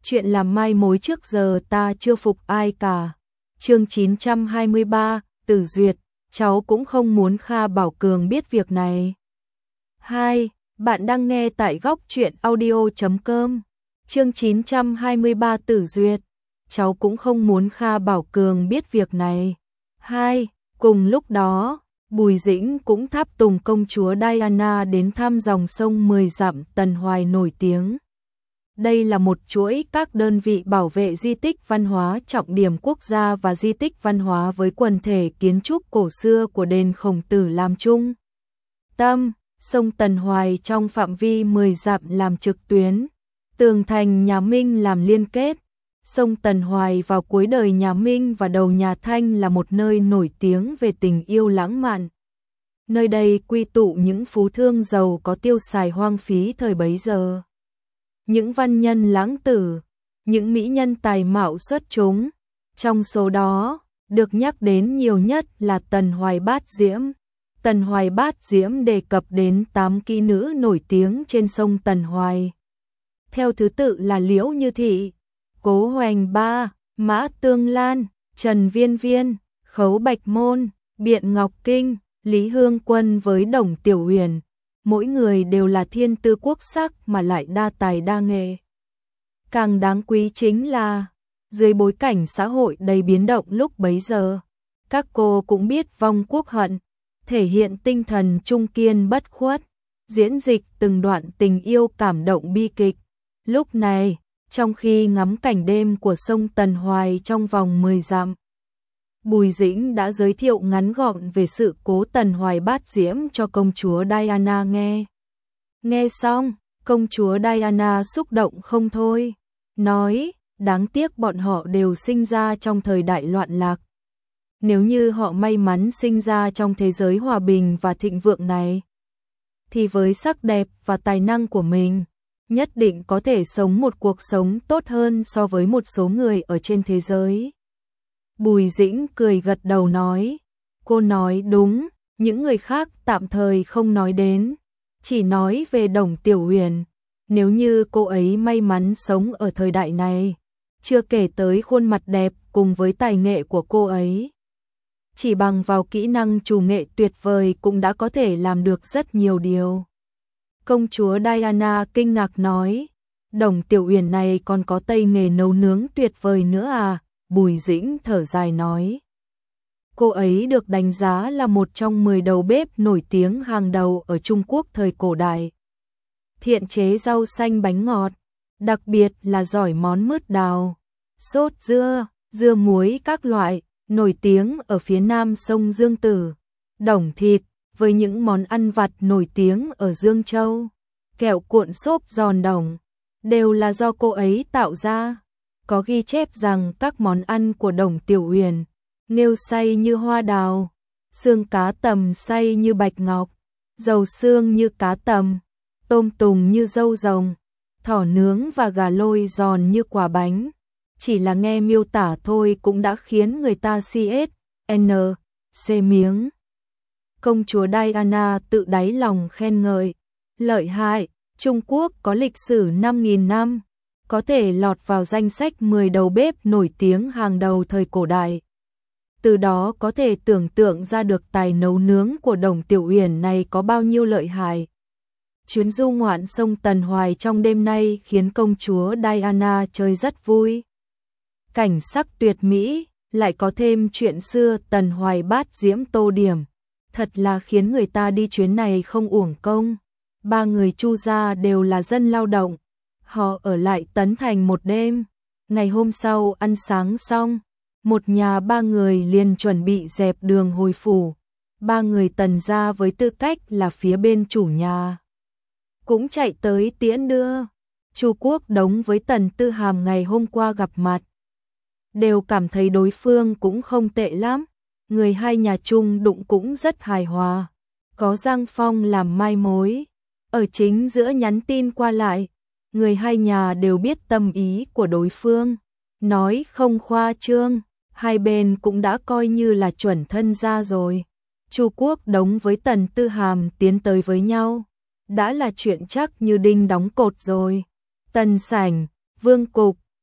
chuyện làm mai mối trước giờ ta chưa phục ai cả. Chương 923, Tử Duyệt, cháu cũng không muốn Kha Bảo Cường biết việc này. 2. Bạn đang nghe tại góc truyện audio.com. Chương 923 Tử Duyệt, cháu cũng không muốn Kha Bảo Cường biết việc này. 2. Cùng lúc đó, Bùi Dĩnh cũng tháp tùng công chúa Diana đến thăm dòng sông 10 dặm Tần Hoài nổi tiếng. Đây là một chuỗi các đơn vị bảo vệ di tích văn hóa trọng điểm quốc gia và di tích văn hóa với quần thể kiến trúc cổ xưa của đền Khổng Tử làm chung tâm. Sông Tần Hoài trong phạm vi 10 dặm làm trực tuyến, tường thành nhà Minh làm liên kết. Sông Tần Hoài vào cuối đời nhà Minh và đầu nhà Thanh là một nơi nổi tiếng về tình yêu lãng mạn. Nơi đây quy tụ những phú thương giàu có tiêu xài hoang phí thời bấy giờ. Những văn nhân lãng tử, những mỹ nhân tài mạo xuất chúng. Trong số đó, được nhắc đến nhiều nhất là Tần Hoài Bát Diễm. Tần Hoài Bát Diễm đề cập đến 8 kỹ nữ nổi tiếng trên sông Tần Hoài. Theo thứ tự là Liễu Như Thị, Cố Hoành Ba, Mã Tương Lan, Trần Viên Viên, Khấu Bạch Môn, Biện Ngọc Kinh, Lý Hương Quân với Đồng Tiểu Huyền. Mỗi người đều là thiên tư quốc sắc mà lại đa tài đa nghệ. Càng đáng quý chính là, dưới bối cảnh xã hội đầy biến động lúc bấy giờ, các cô cũng biết vong quốc hận, thể hiện tinh thần trung kiên bất khuất, diễn dịch từng đoạn tình yêu cảm động bi kịch. Lúc này, trong khi ngắm cảnh đêm của sông Tần Hoài trong vòng 10 dặm, Bùi Dĩnh đã giới thiệu ngắn gọn về sự cố Tần Hoài Bát Diễm cho công chúa Diana nghe. Nghe xong, công chúa Diana xúc động không thôi, nói, đáng tiếc bọn họ đều sinh ra trong thời đại loạn lạc. Nếu như họ may mắn sinh ra trong thế giới hòa bình và thịnh vượng này, thì với sắc đẹp và tài năng của mình, nhất định có thể sống một cuộc sống tốt hơn so với một số người ở trên thế giới. Bùi Dĩnh cười gật đầu nói, cô nói đúng, những người khác tạm thời không nói đến, chỉ nói về Đồng Tiểu Huyền. Nếu như cô ấy may mắn sống ở thời đại này, chưa kể tới khuôn mặt đẹp cùng với tài nghệ của cô ấy, chỉ bằng vào kỹ năng chủ nghệ tuyệt vời cũng đã có thể làm được rất nhiều điều. Công chúa Diana kinh ngạc nói, Đồng Tiểu Huyền này còn có tay nghề nấu nướng tuyệt vời nữa à? Bùi Dĩnh thở dài nói, cô ấy được đánh giá là một trong 10 đầu bếp nổi tiếng hàng đầu ở Trung Quốc thời cổ đại. Thiện chế rau xanh bánh ngọt, đặc biệt là giỏi món mứt đào, sốt dưa, dưa muối các loại, nổi tiếng ở phía nam sông Dương Tử. Đồng thịt, với những món ăn vặt nổi tiếng ở Dương Châu, kẹo cuộn xốp giòn đồng, đều là do cô ấy tạo ra. Có ghi chép rằng các món ăn của Đồng Tiểu Huyền, nghêu xay như hoa đào, xương cá tầm xay như bạch ngọc, dầu xương như cá tầm, tôm tùng như dâu rồng, thỏ nướng và gà lôi giòn như quả bánh. Chỉ là nghe miêu tả thôi cũng đã khiến người ta CSNC miếng. Công chúa Diana tự đáy lòng khen ngợi, lợi hại, Trung Quốc có lịch sử 5.000 năm, có thể lọt vào danh sách 10 đầu bếp nổi tiếng hàng đầu thời cổ đại. Từ đó có thể tưởng tượng ra được tài nấu nướng của Đồng Tiểu Huyền này có bao nhiêu lợi hại. Chuyến du ngoạn sông Tần Hoài trong đêm nay khiến công chúa Diana chơi rất vui. Cảnh sắc tuyệt mỹ, lại có thêm chuyện xưa Tần Hoài Bát Diễm tô điểm, thật là khiến người ta đi chuyến này không uổng công. 3 người Chu gia đều là dân lao động, họ ở lại Tấn Thành một đêm. Ngày hôm sau ăn sáng xong, một nhà 3 người liền chuẩn bị dẹp đường hồi phủ. 3 người Tần gia với tư cách là phía bên chủ nhà cũng chạy tới tiễn đưa. Chu Quốc Đống với Tần Tư Hàm ngày hôm qua gặp mặt, đều cảm thấy đối phương cũng không tệ lắm. Người hai nhà chung đụng cũng rất hài hòa, có Giang Phong làm mai mối, ở chính giữa nhắn tin qua lại. Người hai nhà đều biết tâm ý của đối phương, nói không khoa trương, hai bên cũng đã coi như là chuẩn thân gia rồi. Chu Quốc Đống với Tần Tư Hàm tiến tới với nhau, đã là chuyện chắc như đinh đóng cột rồi. Tần Sảnh, Vương Cục,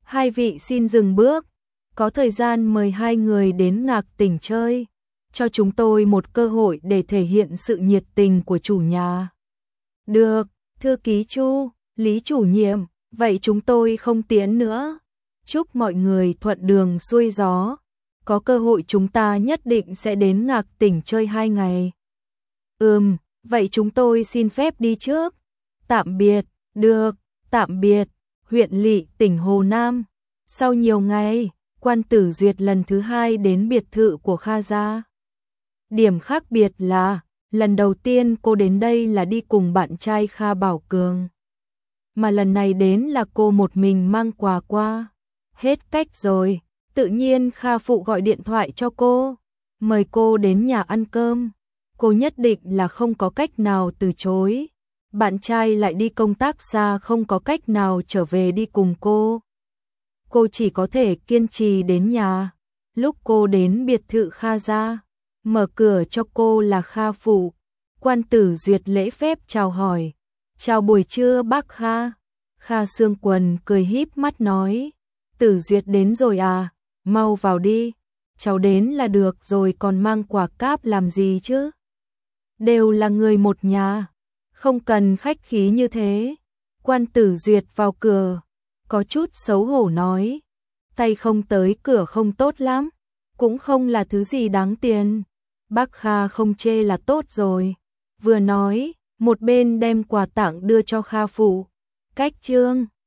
Hai vị xin dừng bước, có thời gian mời hai người đến Ngạc Tỉnh chơi, cho chúng tôi một cơ hội để thể hiện sự nhiệt tình của chủ nhà. Được, thư ký Chu, Lý chủ nhiệm, vậy chúng tôi không tiến nữa. Chúc mọi người thuận đường xuôi gió. Có cơ hội chúng ta nhất định sẽ đến Ngạc Tỉnh chơi 2 ngày. Vậy chúng tôi xin phép đi trước. Tạm biệt, được, tạm biệt. Huyện lỵ tỉnh Hồ Nam. Sau nhiều ngày, Quan Tử Duyệt lần thứ 2 đến biệt thự của Kha gia. Điểm khác biệt là, lần đầu tiên cô đến đây là đi cùng bạn trai Kha Bảo Cường. Mà lần này đến là cô một mình mang quà qua. Hết cách rồi, tự nhiên Kha phụ gọi điện thoại cho cô, mời cô đến nhà ăn cơm. Cô nhất định là không có cách nào từ chối. Bạn trai lại đi công tác xa không có cách nào trở về đi cùng cô. Cô chỉ có thể kiên trì đến nhà. Lúc cô đến biệt thự Kha gia, mở cửa cho cô là Kha phụ. Quan Tử Duyệt lễ phép chào hỏi. Chào buổi trưa bác Kha. Kha Sương Quần cười híp mắt nói. Tử Duyệt đến rồi à, mau vào đi. Cháu đến là được rồi còn mang quà cáp làm gì chứ? Đều là người một nhà, không cần khách khí như thế. Quan Tử Duyệt vào cửa, có chút xấu hổ nói. Tay không tới cửa không tốt lắm, cũng không là thứ gì đáng tiền. Bác Kha không chê là tốt rồi. Vừa nói, một bên đem quà tặng đưa cho Kha phụ. Cách chương